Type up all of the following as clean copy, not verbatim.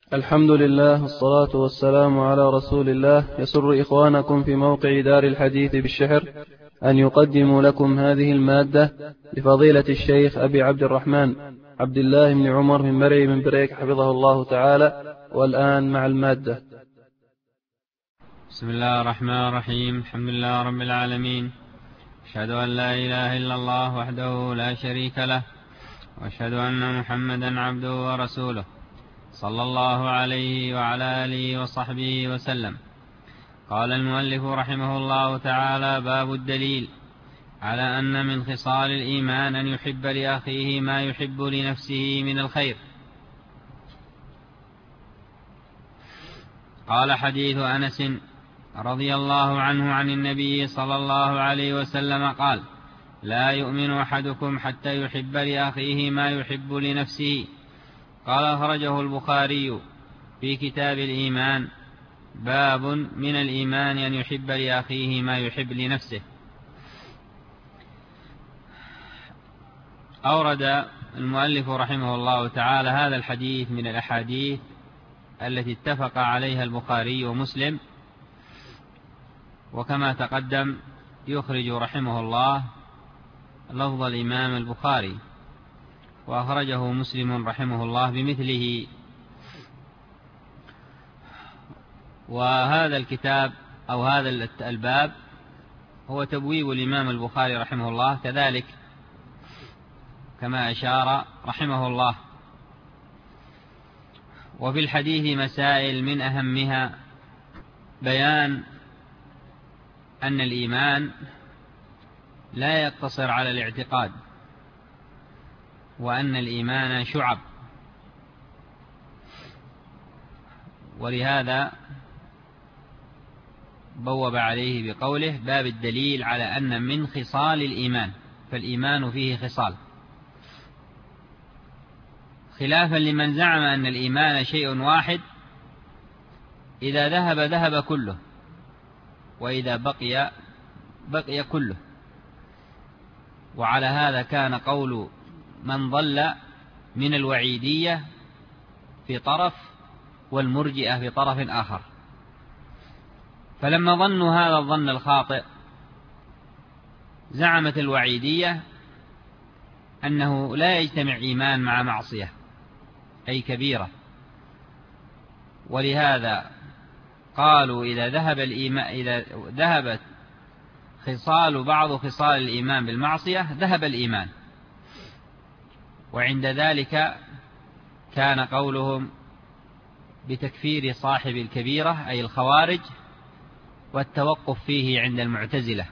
الحمد لله والصلاة والسلام على رسول الله. يسر إخوانكم في موقع دار الحديث بالشحر أن يقدموا لكم هذه المادة لفضيلة الشيخ أبي عبد الرحمن عبد الله بن عمر من مرعي من بريك حفظه الله تعالى. والآن مع المادة. بسم الله الرحمن الرحيم. الحمد لله رب العالمين، أشهد أن لا إله إلا الله وحده لا شريك له، وأشهد أن محمدا عبده ورسوله صلى الله عليه وعلى آله وصحبه وسلم. قال المؤلف رحمه الله تعالى: باب الدليل على أن من خصال الإيمان أن يحب لأخيه ما يحب لنفسه من الخير. قال: حديث أنس رضي الله عنه عن النبي صلى الله عليه وسلم قال: لا يؤمن أحدكم حتى يحب لأخيه ما يحب لنفسه. قال: أخرجه البخاري في كتاب الإيمان. باب من الإيمان أن يحب لأخيه ما يحب لنفسه. أورد المؤلف رحمه الله تعالى هذا الحديث من الأحاديث التي اتفق عليها البخاري ومسلم، وكما تقدم يخرج رحمه الله لفظ الإمام البخاري، وأخرجه مسلم رحمه الله بمثله. وهذا الكتاب أو هذا الباب هو تبويب الإمام البخاري رحمه الله كذلك كما أشار رحمه الله. وفي الحديث مسائل من أهمها بيان أن الإيمان لا يقتصر على الاعتقاد، وأن الإيمان شعب، ولهذا بوب عليه بقوله: باب الدليل على أن من خصال الإيمان، فالإيمان فيه خصال، خلافا لمن زعم أن الإيمان شيء واحد، إذا ذهب ذهب كله، وإذا بقي كله. وعلى هذا كان قول من ضل من الوعيدية في طرف والمرجئة في طرف آخر. فلما ظنوا هذا الظن الخاطئ زعمت الوعيدية أنه لا يجتمع إيمان مع معصية أي كبيرة، ولهذا قالوا إذا ذهبت بعض خصال الإيمان بالمعصية ذهب الإيمان. وعند ذلك كان قولهم بتكفير صاحب الكبيرة أي الخوارج، والتوقف فيه عند المعتزلة،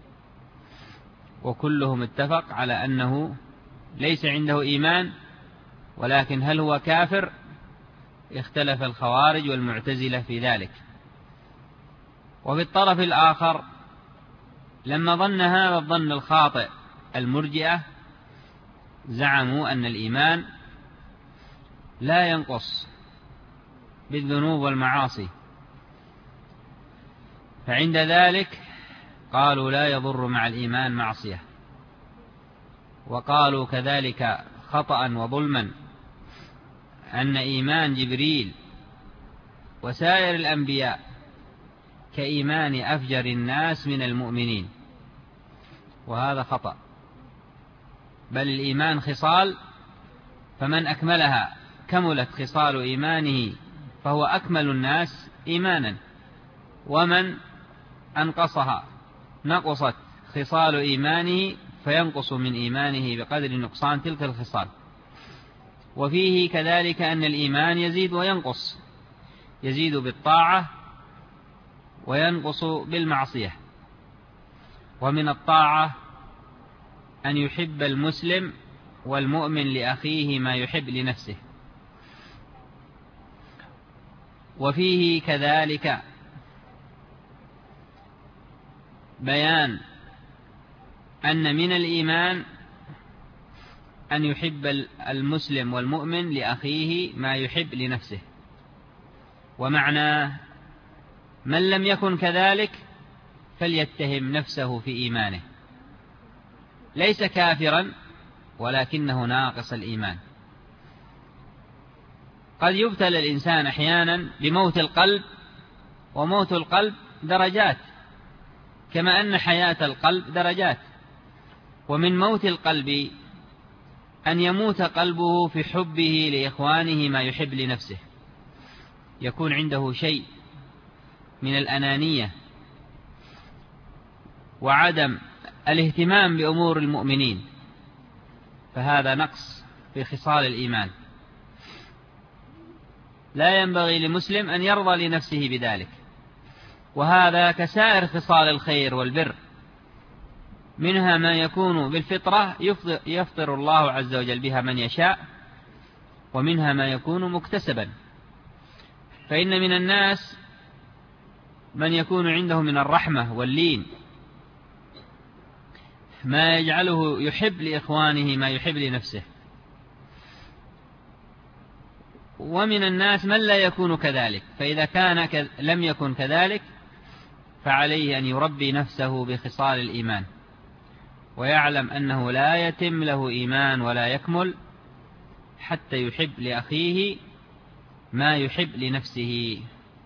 وكلهم اتفق على أنه ليس عنده إيمان، ولكن هل هو كافر؟ اختلف الخوارج والمعتزلة في ذلك. وفي الطرف الآخر لما ظن هذا الظن الخاطئ المرجئة زعموا أن الإيمان لا ينقص بالذنوب والمعاصي، فعند ذلك قالوا لا يضر مع الإيمان معصية. وقالوا كذلك خطأ وظلما أن إيمان جبريل وسائر الأنبياء كإيمان أفجر الناس من المؤمنين، وهذا خطأ، بل الإيمان خصال، فمن أكملها كملت خصال إيمانه فهو أكمل الناس إيمانا، ومن أنقصها نقصت خصال إيمانه فينقص من إيمانه بقدر نقصان تلك الخصال. وفيه كذلك أن الإيمان يزيد وينقص، يزيد بالطاعة وينقص بالمعصية. ومن الطاعة أن يحب المسلم والمؤمن لأخيه ما يحب لنفسه. وفيه كذلك بيان أن من الإيمان أن يحب المسلم والمؤمن لأخيه ما يحب لنفسه. ومعنى من لم يكن كذلك فليتهم نفسه في إيمانه، ليس كافرا ولكنه ناقص الإيمان. قد يبتلى الإنسان أحيانا بموت القلب، وموت القلب درجات، كما أن حياة القلب درجات. ومن موت القلب أن يموت قلبه في حبه لإخوانه ما يحب لنفسه، يكون عنده شيء من الأنانية وعدم الاهتمام بأمور المؤمنين، فهذا نقص في خصال الإيمان. لا ينبغي لمسلم أن يرضى لنفسه بذلك، وهذا كسائر خصال الخير والبر، منها ما يكون بالفطرة يفطر الله عز وجل بها من يشاء، ومنها ما يكون مكتسبا. فإن من الناس من يكون عنده من الرحمة واللين ما يجعله يحب لإخوانه ما يحب لنفسه، ومن الناس من لا يكون كذلك، فإذا كان لم يكن كذلك فعليه أن يربي نفسه بخصال الإيمان، ويعلم أنه لا يتم له إيمان ولا يكمل حتى يحب لأخيه ما يحب لنفسه.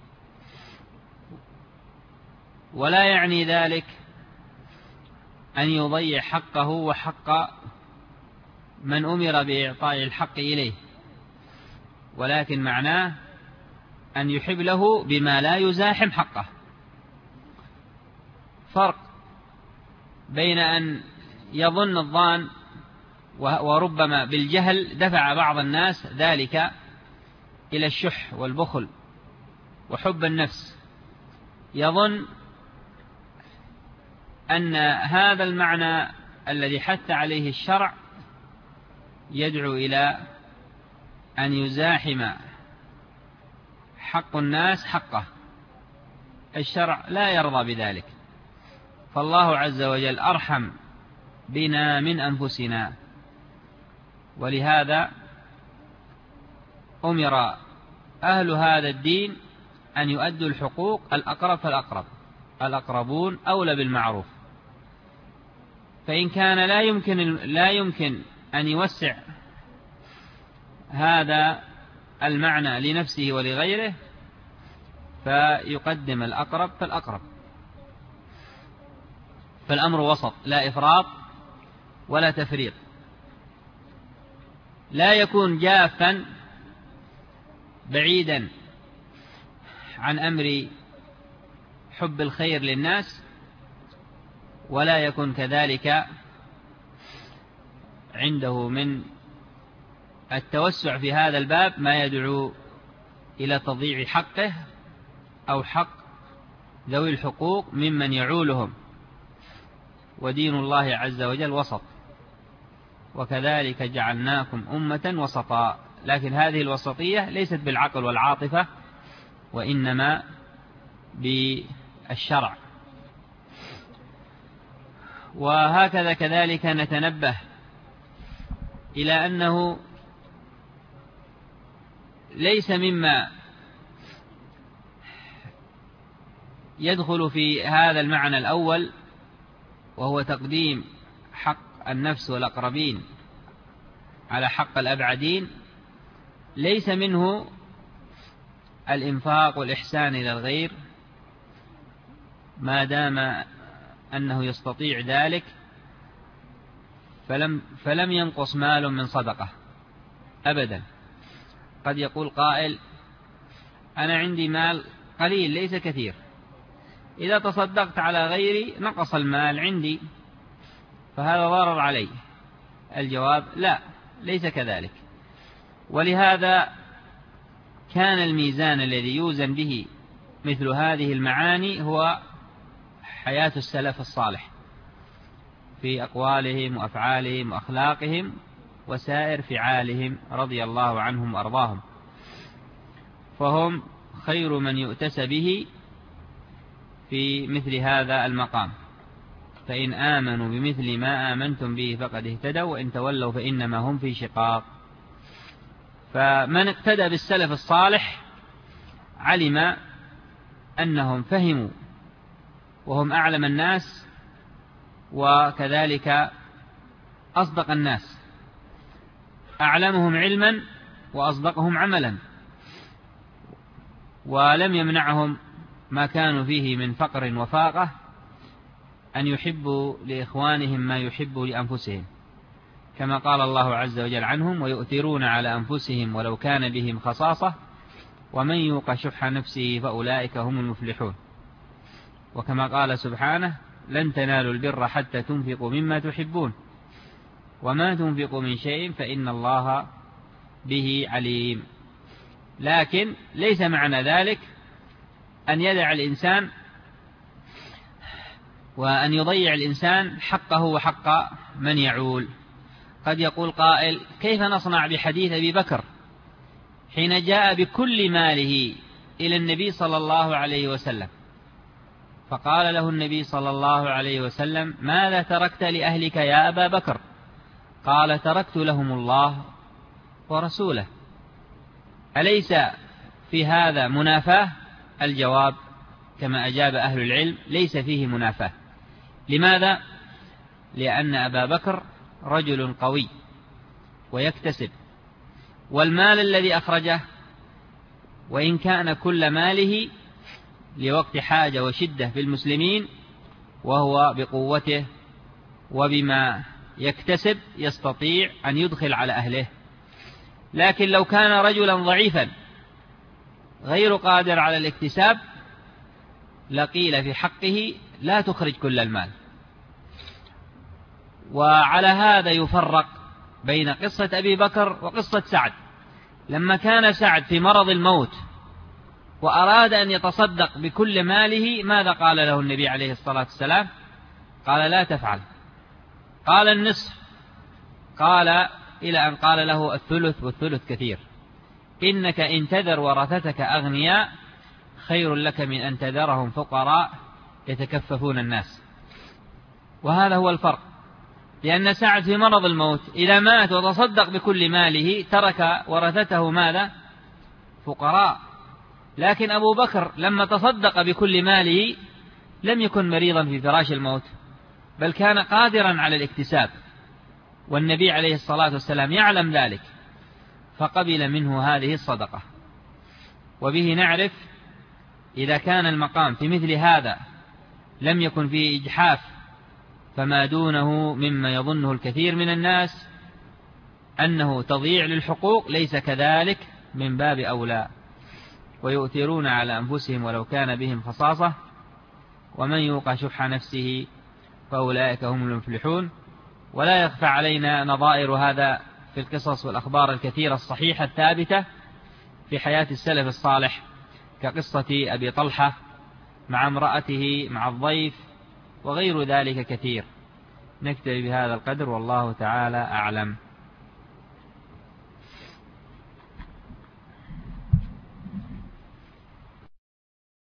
ولا يعني ذلك أن يضيع حقه وحق من أمر بإعطاء الحق إليه، ولكن معناه أن يحب له بما لا يزاحم حقه. فرق بين أن يظن الظان وربما بالجهل دفع بعض الناس ذلك إلى الشح والبخل وحب النفس، يظن أن هذا المعنى الذي حث عليه الشرع يدعو إلى أن يزاحم حق الناس حقه. الشرع لا يرضى بذلك، فالله عز وجل أرحم بنا من أنفسنا، ولهذا أمر أهل هذا الدين أن يؤدوا الحقوق الأقرب فالأقرب، الأقربون أولى بالمعروف. فإن كان لا يمكن أن يوسع هذا المعنى لنفسه ولغيره فيقدم الأقرب فالأقرب. فالأمر وسط، لا إفراط ولا تفريط. لا يكون جافا بعيدا عن أمر حب الخير للناس، ولا يكون كذلك عنده من التوسع في هذا الباب ما يدعو إلى تضييع حقه أو حق ذوي الحقوق ممن يعولهم. ودين الله عز وجل وسط، وكذلك جعلناكم أمة وسطا. لكن هذه الوسطية ليست بالعقل والعاطفة، وإنما بالشرع. وهكذا كذلك نتنبه إلى أنه ليس مما يدخل في هذا المعنى الأول، وهو تقديم حق النفس والأقربين على حق الأبعدين، ليس منه الإنفاق والإحسان إلى الغير ما دام أنه يستطيع ذلك، فلم ينقص مال من صدقة أبدا. قد يقول قائل: أنا عندي مال قليل ليس كثير، إذا تصدقت على غيري نقص المال عندي، فهذا ضرر علي. الجواب: لا، ليس كذلك. ولهذا كان الميزان الذي يوزن به مثل هذه المعاني هو حياة السلف الصالح في أقوالهم وأفعالهم وأخلاقهم وسائر فعالهم رضي الله عنهم وأرضاهم، فهم خير من يؤتس به في مثل هذا المقام. فإن آمنوا بمثل ما آمنتم به فقد اهتدوا، وإن تولوا فإنما هم في شقاق. فمن اقتدى بالسلف الصالح علم أنهم فهموا وهم أعلم الناس، وكذلك أصدق الناس، أعلمهم علما وأصدقهم عملا. ولم يمنعهم ما كانوا فيه من فقر وفاقة أن يحبوا لإخوانهم ما يحبوا لأنفسهم، كما قال الله عز وجل عنهم: ويؤثرون على أنفسهم ولو كان بهم خصاصة ومن يوق شح نفسه فأولئك هم المفلحون. وكما قال سبحانه: لن تنالوا البر حتى تنفقوا مما تحبون وما تنفقوا من شيء فإن الله به عليم. لكن ليس معنى ذلك أن يدع الإنسان وأن يضيع الإنسان حقه وحق من يعول. قد يقول قائل: كيف نصنع بحديث أبي بكر حين جاء بكل ماله إلى النبي صلى الله عليه وسلم، فقال له النبي صلى الله عليه وسلم: ماذا تركت لأهلك يا أبا بكر؟ قال: تركت لهم الله ورسوله. أليس في هذا منافاة؟ الجواب كما أجاب أهل العلم: ليس فيه منافاة. لماذا؟ لأن أبا بكر رجل قوي ويكتسب، والمال الذي أخرجه وإن كان كل ماله لوقت حاجة وشدة في المسلمين، وهو بقوته وبما يكتسب يستطيع أن يدخل على أهله. لكن لو كان رجلا ضعيفا غير قادر على الاكتساب لقيل في حقه: لا تخرج كل المال. وعلى هذا يفرق بين قصة أبي بكر وقصة سعد. لما كان سعد في مرض الموت وأراد أن يتصدق بكل ماله، ماذا قال له النبي عليه الصلاة والسلام؟ قال: لا تفعل. قال: النصف. قال إلى أن قال له: الثلث، والثلث كثير. إنك إن تذر ورثتك أغنياء خير لك من أن تذرهم فقراء يتكففون الناس. وهذا هو الفرق، لأن سعد في مرض الموت إذا مات وتصدق بكل ماله ترك ورثته ماذا؟ فقراء. لكن أبو بكر لما تصدق بكل ماله لم يكن مريضا في فراش الموت، بل كان قادرا على الاكتساب، والنبي عليه الصلاة والسلام يعلم ذلك فقبل منه هذه الصدقة. وبه نعرف إذا كان المقام في مثل هذا لم يكن فيه إجحاف، فما دونه مما يظنه الكثير من الناس أنه تضييع للحقوق ليس كذلك، من باب أولى. ويؤثرون على أنفسهم ولو كان بهم خصاصة ومن يوق شح نفسه فأولئك هم المفلحون. ولا يخفى علينا نظائر هذا في القصص والأخبار الكثيرة الصحيحة الثابتة في حياة السلف الصالح، كقصة أبي طلحة مع امرأته مع الضيف وغير ذلك كثير. نكتفي بهذا القدر، والله تعالى أعلم.